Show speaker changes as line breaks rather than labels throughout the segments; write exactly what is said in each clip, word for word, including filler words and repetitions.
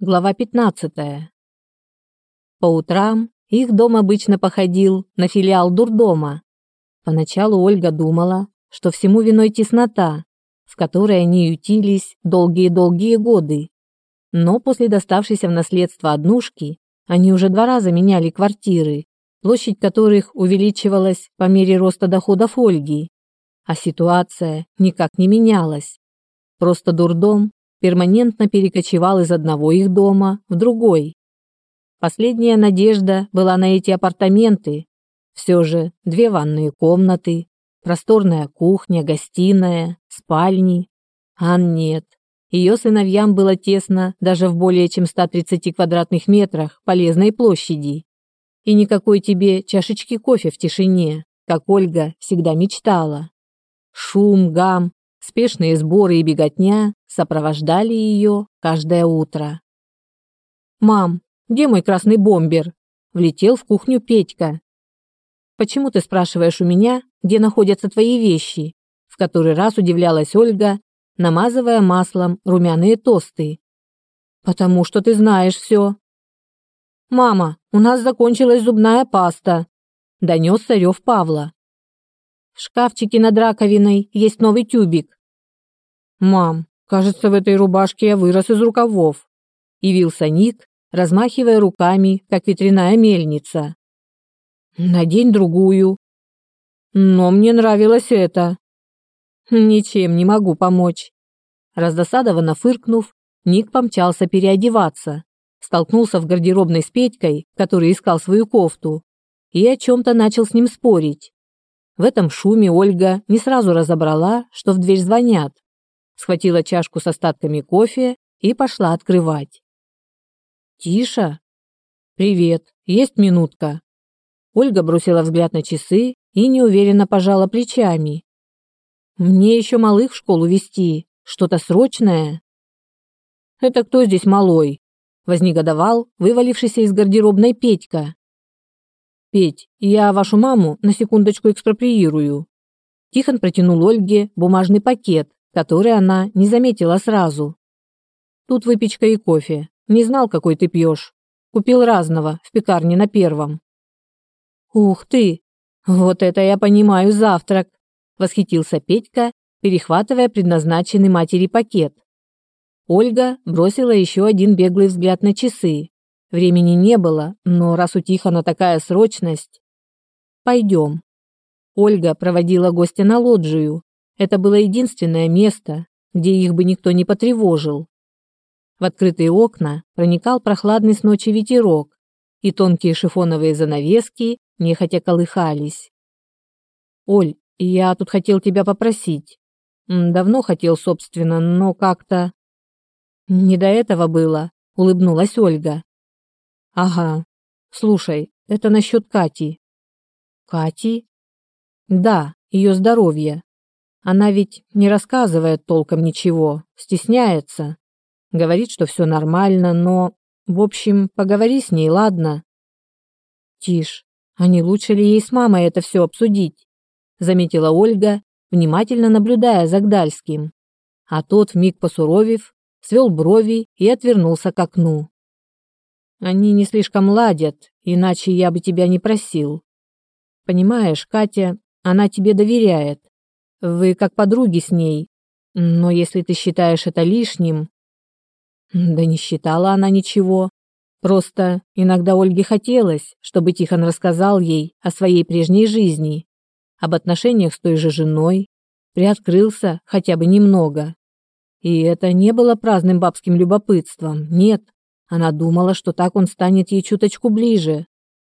Глава пятнадцатая. По утрам их дом обычно походил на филиал дурдома. Поначалу Ольга думала, что всему виной теснота, в которой они ютились долгие-долгие годы. Но после доставшейся в наследство однушки они уже два раза меняли квартиры, площадь которых увеличивалась по мере роста доходов Ольги. А ситуация никак не менялась. Просто дурдом перманентно перекочевал из одного их дома в другой. Последняя надежда была на эти апартаменты. Все же две ванные комнаты, просторная кухня, гостиная, спальни. А нет, ее сыновьям было тесно даже в более чем ста тридцати квадратных метрах полезной площади. И никакой тебе чашечки кофе в тишине, как Ольга всегда мечтала. Шум, гам, спешные сборы и беготня сопровождали ее каждое утро. «Мам, где мой красный бомбер?» — влетел в кухню Петька. «Почему ты спрашиваешь у меня, где находятся твои вещи?» — в который раз удивлялась Ольга, намазывая маслом румяные тосты. «Потому что ты знаешь все». «Мама, у нас закончилась зубная паста», — донесся рев Павла. «В шкафчике над раковиной есть новый тюбик». «Мам, кажется, в этой рубашке я вырос из рукавов», — явился Ник, размахивая руками, как ветряная мельница. «Надень другую». «Но мне нравилось это». «Ничем не могу помочь». Раздосадованно фыркнув, Ник помчался переодеваться, столкнулся в гардеробной с Петькой, который искал свою кофту, и о чем-то начал с ним спорить. В этом шуме Ольга не сразу разобрала, что в дверь звонят. Схватила чашку с остатками кофе и пошла открывать. «Тиша? Привет, есть минутка?» Ольга бросила взгляд на часы и неуверенно пожала плечами. «Мне еще малых в школу везти, что-то срочное?» «Это кто здесь малой?» — вознегодовал вывалившийся из гардеробной Петька. «Петь, я вашу маму на секундочку экспроприирую». Тихон протянул Ольге бумажный пакет, который она не заметила сразу. «Тут выпечка и кофе. Не знал, какой ты пьешь. Купил разного в пекарне на Первом». «Ух ты! Вот это я понимаю завтрак!» — восхитился Петька, перехватывая предназначенный матери пакет. Ольга бросила еще один беглый взгляд на часы. Времени не было, но раз у Тихона такая срочность... «Пойдем». Ольга проводила гостя на лоджию. Это было единственное место, где их бы никто не потревожил. В открытые окна проникал прохладный с ночи ветерок, и тонкие шифоновые занавески нехотя колыхались. «Оль, я тут хотел тебя попросить. Давно хотел, собственно, но как-то...» «Не до этого было», — улыбнулась Ольга. «Ага. Слушай, это насчет Кати». «Кати?» «Да, ее здоровье. Она ведь не рассказывает толком ничего, стесняется. Говорит, что все нормально, но... В общем, поговори с ней, ладно?» «Тише, а не лучше ли ей с мамой это все обсудить?» Заметила Ольга, внимательно наблюдая за Гдальским. А тот, вмиг посуровев, свел брови и отвернулся к окну. «Они не слишком ладят, иначе я бы тебя не просил. Понимаешь, Катя, она тебе доверяет. Вы как подруги с ней. Но если ты считаешь это лишним...» Да не считала она ничего. Просто иногда Ольге хотелось, чтобы Тихон рассказал ей о своей прежней жизни, об отношениях с той же женой, приоткрылся хотя бы немного. И это не было праздным бабским любопытством, нет. Она думала, что так он станет ей чуточку ближе.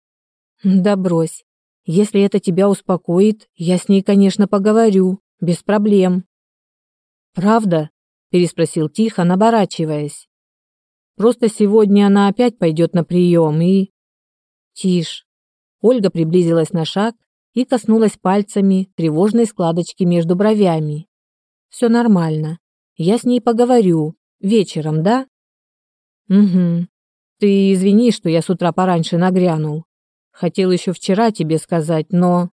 «Да брось. Если это тебя успокоит, я с ней, конечно, поговорю, без проблем». «Правда?» – переспросил Тихон, оборачиваясь. «Просто сегодня она опять пойдет на прием и...» «Тише». Ольга приблизилась на шаг и коснулась пальцами тревожной складочки между бровями. «Все нормально. Я с ней поговорю. Вечером, да?» «Угу. Ты извини, что я с утра пораньше нагрянул. Хотел еще вчера тебе сказать, но...»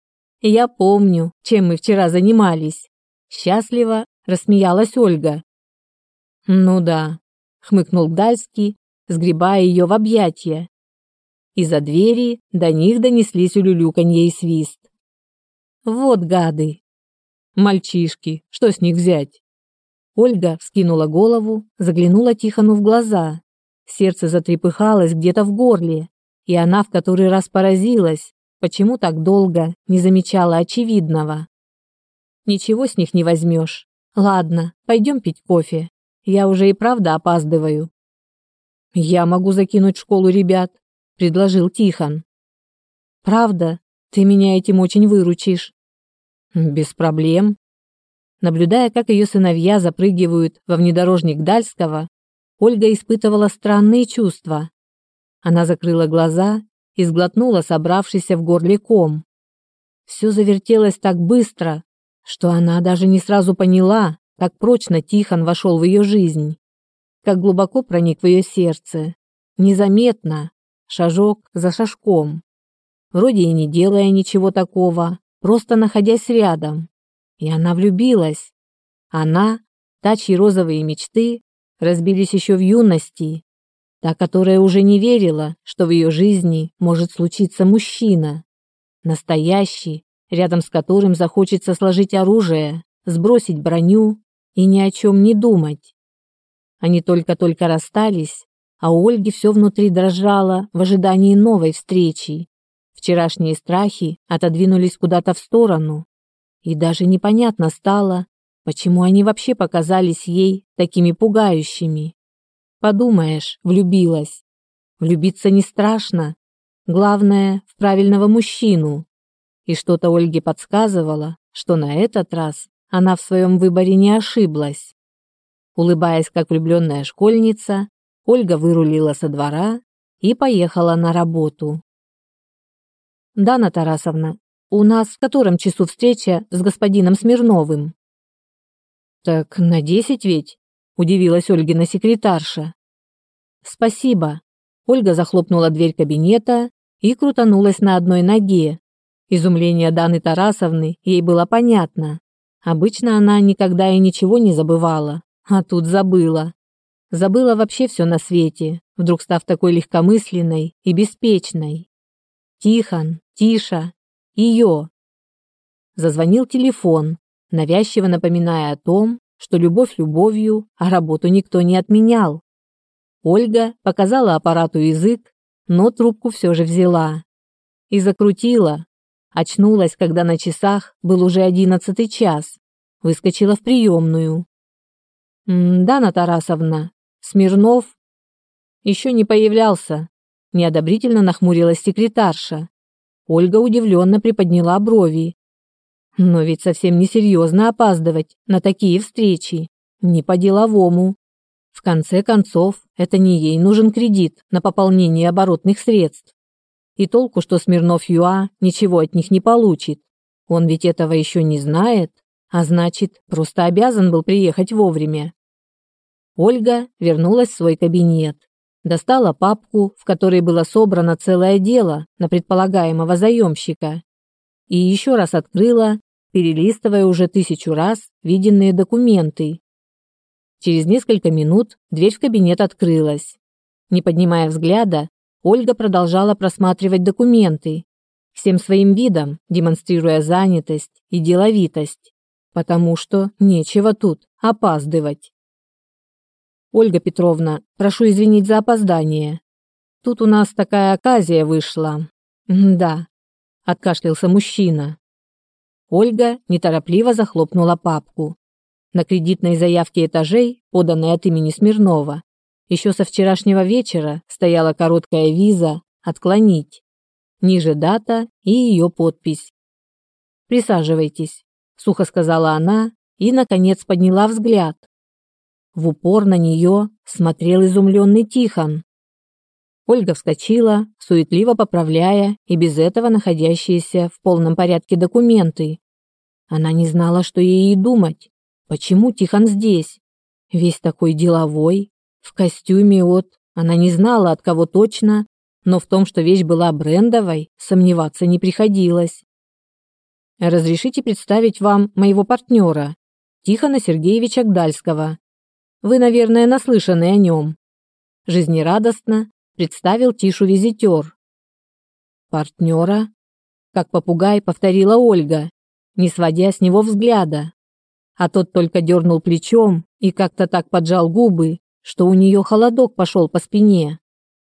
«Я помню, чем мы вчера занимались». Счастливо рассмеялась Ольга. «Ну да. хмыкнул Гдальский, сгребая ее в объятия. Из-за двери до них донеслись улюлюканье и свист. Вот гады. Мальчишки, что с них взять? Ольга вскинула голову, заглянула Тихону в глаза. Сердце затрепыхалось где-то в горле, и она в который раз поразилась, почему так долго не замечала очевидного. Ничего с них не возьмешь. Ладно, пойдем пить кофе. Я уже и правда опаздываю. Я могу закинуть в школу ребят, предложил Тихон. Правда, ты меня этим очень выручишь. Без проблем. Наблюдая, как ее сыновья запрыгивают во внедорожник Гдальского, Ольга испытывала странные чувства. Она закрыла глаза и сглотнула собравшийся в горле ком. Все завертелось так быстро, что она даже не сразу поняла, как прочно Тихон вошел в ее жизнь, как глубоко проник в ее сердце, незаметно, шажок за шажком, вроде и не делая ничего такого, просто находясь рядом. И она влюбилась. Она, та, чьи розовые мечты разбились еще в юности, та, которая уже не верила, что в ее жизни может случиться мужчина, настоящий, рядом с которым захочется сложить оружие, сбросить броню и ни о чем не думать. Они только-только расстались, а у Ольги все внутри дрожало в ожидании новой встречи. Вчерашние страхи отодвинулись куда-то в сторону, и даже непонятно стало, почему они вообще показались ей такими пугающими. Подумаешь, влюбилась. Влюбиться не страшно. Главное, в правильного мужчину. И что-то Ольге подсказывало, что на этот раз она в своем выборе не ошиблась. Улыбаясь, как влюбленная школьница, Ольга вырулила со двора и поехала на работу. «Дана Тарасовна, у нас в котором часу встреча с господином Смирновым?» «Так на десять ведь?» – удивилась Ольгина секретарша. «Спасибо». Ольга захлопнула дверь кабинета и крутанулась на одной ноге. Изумление Даны Тарасовны ей было понятно. Обычно она никогда и ничего не забывала, а тут забыла. Забыла вообще все на свете, вдруг став такой легкомысленной и беспечной. Тихон, Тиша, ее. Зазвонил телефон, навязчиво напоминая о том, что любовь любовью, а работу никто не отменял. Ольга показала аппарату язык, но трубку все же взяла. И закрутила. Очнулась, когда на часах был уже одиннадцатый час. Выскочила в приемную. «Дана Тарасовна, Смирнов?» «Еще не появлялся», – неодобрительно нахмурилась секретарша. Ольга удивленно приподняла брови. Но ведь совсем несерьезно опаздывать на такие встречи. Не по-деловому. В конце концов, это не ей нужен кредит на пополнение оборотных средств. И толку, что Смирнов Юа ничего от них не получит. Он ведь этого еще не знает, а значит, просто обязан был приехать вовремя. Ольга вернулась в свой кабинет. Достала папку, в которой было собрано целое дело на предполагаемого заемщика. И еще раз открыла, перелистывая уже тысячу раз виденные документы. Через несколько минут дверь в кабинет открылась. Не поднимая взгляда, Ольга продолжала просматривать документы, всем своим видом демонстрируя занятость и деловитость, потому что нечего тут опаздывать. «Ольга Петровна, прошу извинить за опоздание. Тут у нас такая оказия вышла». «Да», – откашлялся мужчина. Ольга неторопливо захлопнула папку. На кредитной заявке этажей, поданной от имени Смирнова, еще со вчерашнего вечера стояла короткая виза «Отклонить». Ниже дата и ее подпись. «Присаживайтесь», – сухо сказала она и, наконец, подняла взгляд. В упор на нее смотрел изумленный Тихон. Ольга вскочила, суетливо поправляя и без этого находящиеся в полном порядке документы. Она не знала, что ей и думать. Почему Тихон здесь? Весь такой деловой, в костюме от... Она не знала, от кого точно, но в том, что вещь была брендовой, сомневаться не приходилось. «Разрешите представить вам моего партнера, Тихона Сергеевича Гдальского», Вы, наверное, наслышаны о нем. Жизнерадостно представил Тишу визитер. Партнера? Как попугай повторила Ольга, не сводя с него взгляда. А тот только дернул плечом и как-то так поджал губы, что у нее холодок пошел по спине.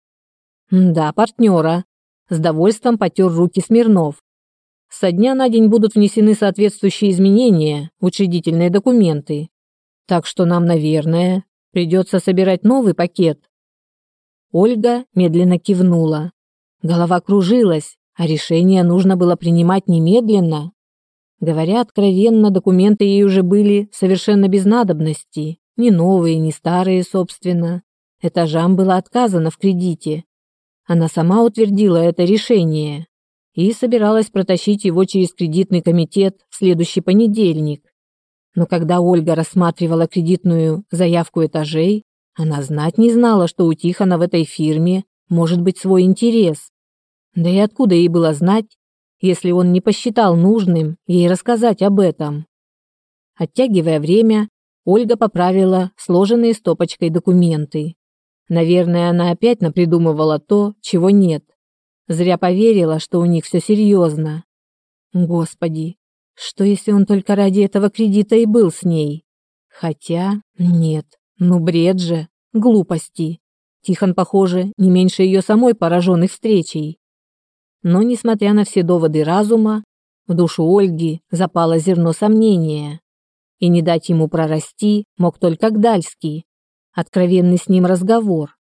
Да, партнера. С довольством потер руки Смирнов. Со дня на день будут внесены соответствующие изменения в учредительные документы. Так что нам, наверное, придется собирать новый пакет. Ольга медленно кивнула. Голова кружилась, а решение нужно было принимать немедленно. Говоря откровенно, документы ей уже были совершенно без надобности. Ни новые, ни старые, собственно. Этажам было отказано в кредите. Она сама утвердила это решение и собиралась протащить его через кредитный комитет в следующий понедельник. Но когда Ольга рассматривала кредитную заявку этажей, она знать не знала, что у Тихона в этой фирме может быть свой интерес. Да и откуда ей было знать, если он не посчитал нужным ей рассказать об этом? Оттягивая время, Ольга поправила сложенные стопочкой документы. Наверное, она опять напридумывала то, чего нет. Зря поверила, что у них все серьезно. Господи, что если он только ради этого кредита и был с ней? Хотя, нет, ну бред же, глупости. Тихон, похоже, не меньше ее самой поражен их встречей. Но, несмотря на все доводы разума, в душу Ольги запало зерно сомнения. И не дать ему прорасти мог только Гдальский. Откровенный с ним разговор.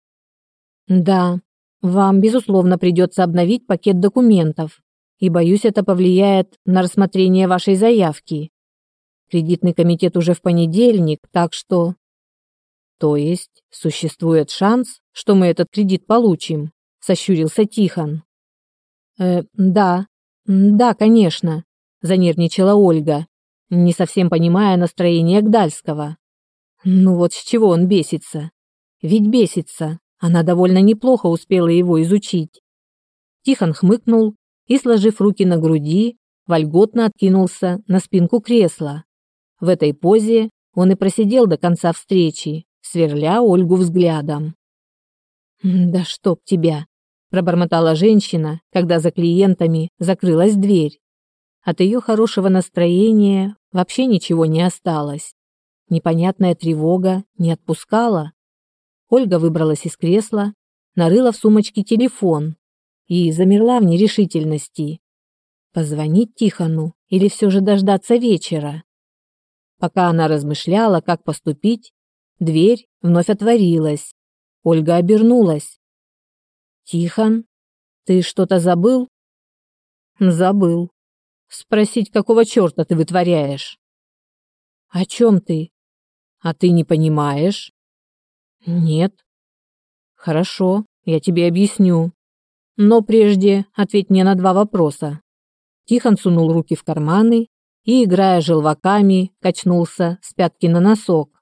Да, вам, безусловно, придется обновить пакет документов, и, боюсь, это повлияет на рассмотрение вашей заявки. Кредитный комитет уже в понедельник, так что... То есть, существует шанс, что мы этот кредит получим? Сощурился Тихон. Э, да, да, конечно, занервничала Ольга, не совсем понимая настроение Гдальского. Ну вот с чего он бесится? Ведь бесится. Она довольно неплохо успела его изучить. Тихон хмыкнул и, сложив руки на груди, вольготно откинулся на спинку кресла. В этой позе он и просидел до конца встречи, сверля Ольгу взглядом. «Да чтоб тебя!» – пробормотала женщина, когда за клиентами закрылась дверь. От ее хорошего настроения вообще ничего не осталось. Непонятная тревога не отпускала. Ольга выбралась из кресла, нарыла в сумочке телефон и замерла в нерешительности. Позвонить Тихону или все же дождаться вечера? Пока она размышляла, как поступить, дверь вновь отворилась. Ольга обернулась. «Тихон, ты что-то забыл?» «Забыл. Спросить, какого черта ты вытворяешь?» «О чем ты?» «А ты не понимаешь?» «Нет». «Хорошо, я тебе объясню. Но прежде ответь мне на два вопроса». Тихон сунул руки в карманы и, играя желваками, качнулся с пятки на носок.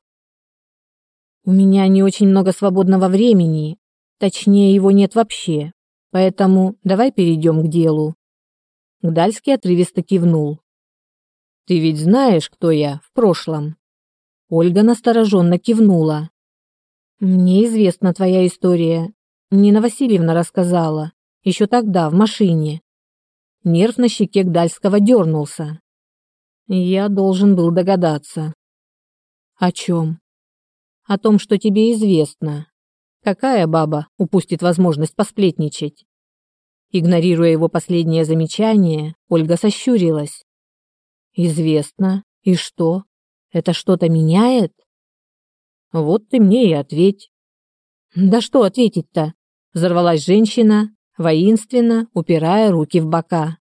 «У меня не очень много свободного времени, точнее, его нет вообще, поэтому давай перейдем к делу». Гдальский отрывисто кивнул. «Ты ведь знаешь, кто я в прошлом?» Ольга настороженно кивнула. «Мне известна твоя история. Нина Васильевна рассказала. Еще тогда, в машине». Нерв на щеке Гдальского дернулся. «Я должен был догадаться». «О чем?» «О том, что тебе известно. Какая баба упустит возможность посплетничать?» Игнорируя его последнее замечание, Ольга сощурилась. «Известно. И что? Это что-то меняет?» «Вот ты мне и ответь». «Да что ответить-то?» – взорвалась женщина, воинственно упирая руки в бока.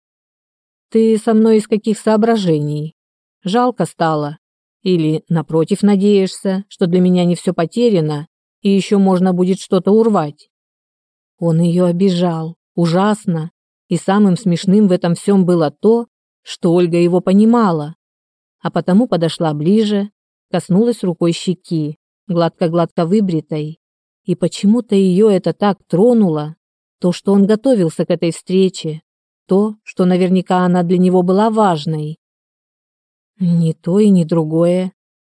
«Ты со мной из каких соображений? Жалко стало? Или, напротив, надеешься, что для меня не все потеряно и еще можно будет что-то урвать?» Он ее обижал, ужасно, и самым смешным в этом всем было то, что Ольга его понимала, а потому подошла ближе, коснулась рукой щеки, гладко-гладко выбритой, и почему-то ее это так тронуло, то, что он готовился к этой встрече, то, что наверняка она для него была важной. Ни то и ни другое.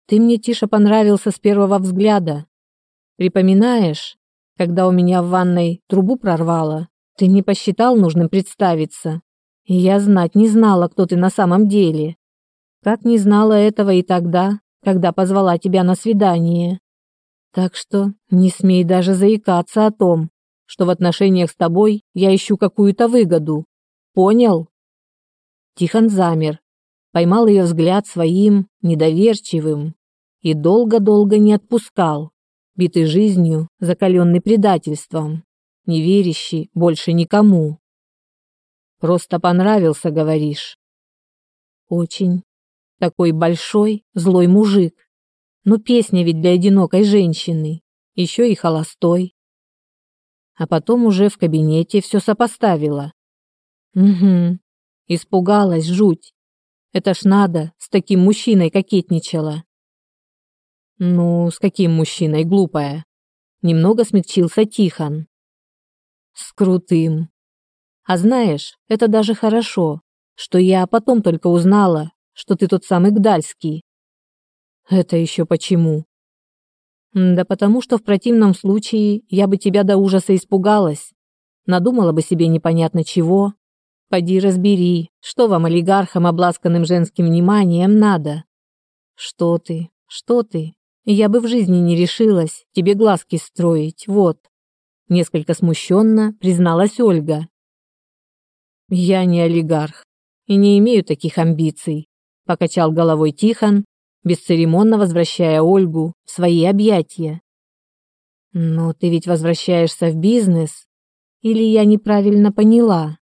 Ты мне, Тиша, понравился с первого взгляда. Припоминаешь, когда у меня в ванной трубу прорвало, ты не посчитал нужным представиться, и я знать не знала, кто ты на самом деле. Как не знала этого и тогда, когда позвала тебя на свидание. Так что не смей даже заикаться о том, что в отношениях с тобой я ищу какую-то выгоду. Понял?» Тихон замер, поймал ее взгляд своим, недоверчивым, и долго-долго не отпускал, битый жизнью, закаленный предательством, не верящий больше никому. «Просто понравился, говоришь?» «Очень. Такой большой, злой мужик. Но песня ведь для одинокой женщины, еще и холостой». А потом уже в кабинете все сопоставила. Угу. Испугалась жуть. Это ж надо, с таким мужчиной кокетничала. Ну, с каким мужчиной, глупая? Немного смягчился Тихон. С крутым. А знаешь, это даже хорошо, что я потом только узнала, что ты тот самый Гдальский. Это еще почему? Да потому что в противном случае я бы тебя до ужаса испугалась. Надумала бы себе непонятно чего. Поди разбери, что вам, олигархам, обласканным женским вниманием, надо. Что ты, что ты? Я бы в жизни не решилась тебе глазки строить, вот. Несколько смущенно призналась Ольга. Я не олигарх и не имею таких амбиций, покачал головой Тихон, бесцеремонно возвращая Ольгу в свои объятия. Но ты ведь возвращаешься в бизнес? Или я неправильно поняла?